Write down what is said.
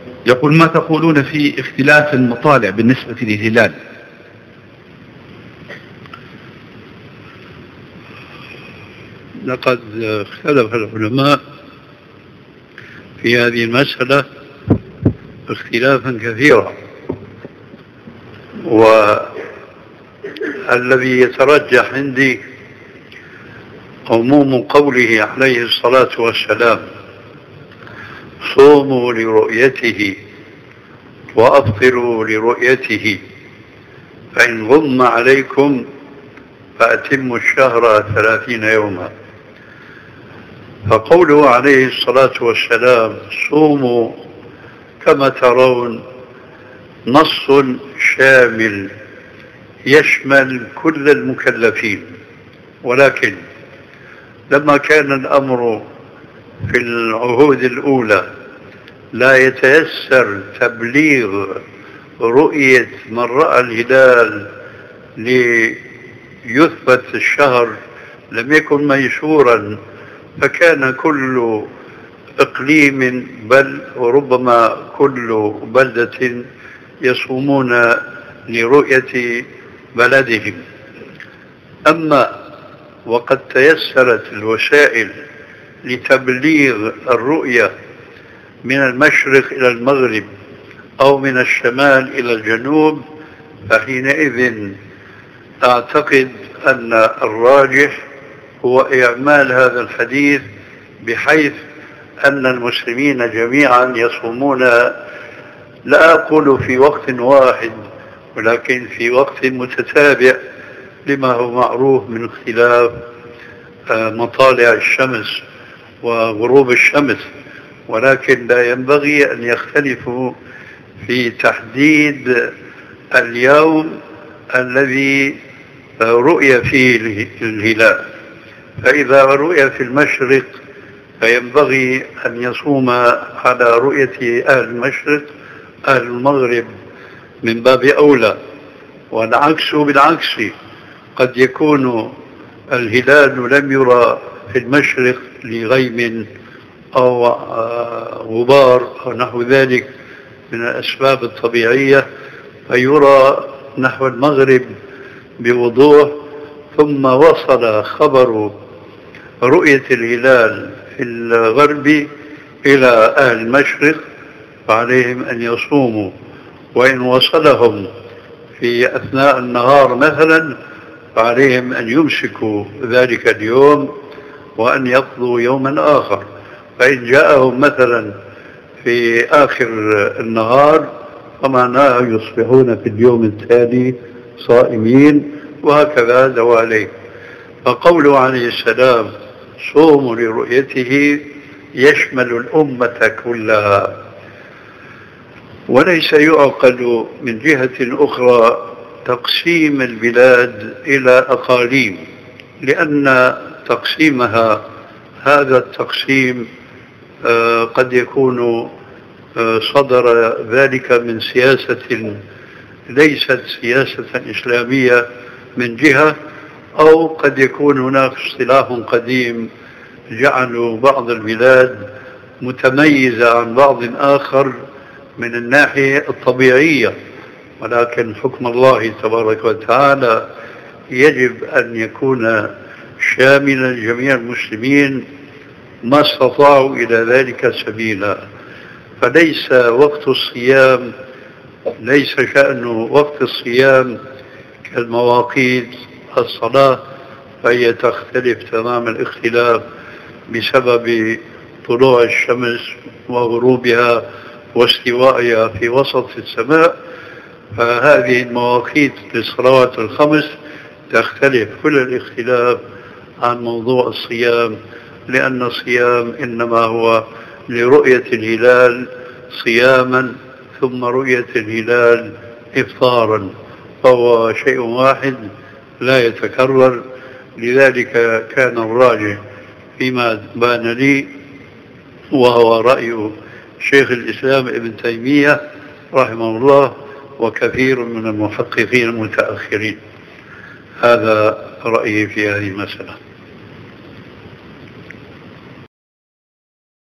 يقول: ما تقولون في اختلاف المطالع بالنسبة للهلال؟ لقد اختلف العلماء في هذه المسألة اختلافا كثيرا، والذي يترجح عندي عموم قوله عليه الصلاة والسلام: صوموا لرؤيته وأفطروا لرؤيته، فإن غم عليكم فأتموا الشهر 30 يوما. فقوله عليه الصلاة والسلام صوموا كما ترون نص شامل يشمل كل المكلفين، ولكن لما كان الأمر في العهود الأولى لا يتيسر تبليغ رؤية من رأى الهلال ليثبت الشهر، لم يكن ميسورا، فكان كل إقليم بل وربما كل بلدة يصومون لرؤية بلدهم. أما وقد تيسرت الوسائل لتبليغ الرؤية من المشرق إلى المغرب أو من الشمال إلى الجنوب، فحينئذ أعتقد أن الراجح هو إعمال هذا الحديث، بحيث أن المسلمين جميعا يصومون، لا أقول في وقت واحد، ولكن في وقت متتابع، لما هو معروف من اختلاف مطالع الشمس وغروب الشمس، ولكن لا ينبغي أن يختلفوا في تحديد اليوم الذي رؤي فيه الهلال. فإذا رؤي في المشرق فينبغي أن يصوم على رؤية أهل المشرق، أهل المغرب من باب أولى، والعكس بالعكس، قد يكون الهلال لم يرى في المشرق لغيم أو غبار أو نحو ذلك من الأسباب الطبيعية، فيرى نحو المغرب بوضوح، ثم وصل خبر رؤية الهلال في الغرب إلى أهل المشرق، فعليهم أن يصوموا، وإن وصلهم في أثناء النهار مثلا فعليهم أن يمسكوا ذلك اليوم وأن يقضوا يوما آخر. فإن جاءهم مثلا في آخر النهار فمعناه يصبحون في اليوم التالي صائمين، وهكذا دواليك. فقوله عليه السلام صوموا لرؤيته يشمل الأمة كلها، وليس يعقل من جهة أخرى تقسيم البلاد إلى أقاليم، لأن تقسيمها هذا التقسيم قد يكون صدر ذلك من سياسة ليست سياسة إسلامية من جهة، أو قد يكون هناك اصطلاح قديم جعلوا بعض البلاد متميزة عن بعض آخر من الناحية الطبيعية، ولكن حكم الله تبارك وتعالى يجب أن يكون شاملا جميع المسلمين ما استطاعوا إلى ذلك سبيلا. فليس وقت الصيام، ليس شأن وقت الصيام كالمواقيت الصلاة، فهي تختلف تمام الاختلاف بسبب طلوع الشمس وغروبها واستوائها في وسط السماء. فهذه المواقيت للصلوات الخمس تختلف كل الاختلاف عن موضوع الصيام، لأن الصيام إنما هو لرؤية الهلال صياما ثم رؤية الهلال إفطارا، فهو شيء واحد لا يتكرر. لذلك كان الراجح فيما بان لي، وهو رأي شيخ الإسلام ابن تيمية رحمه الله وكثير من المحققين المتأخرين. هذا رأيي في هذه المسألة.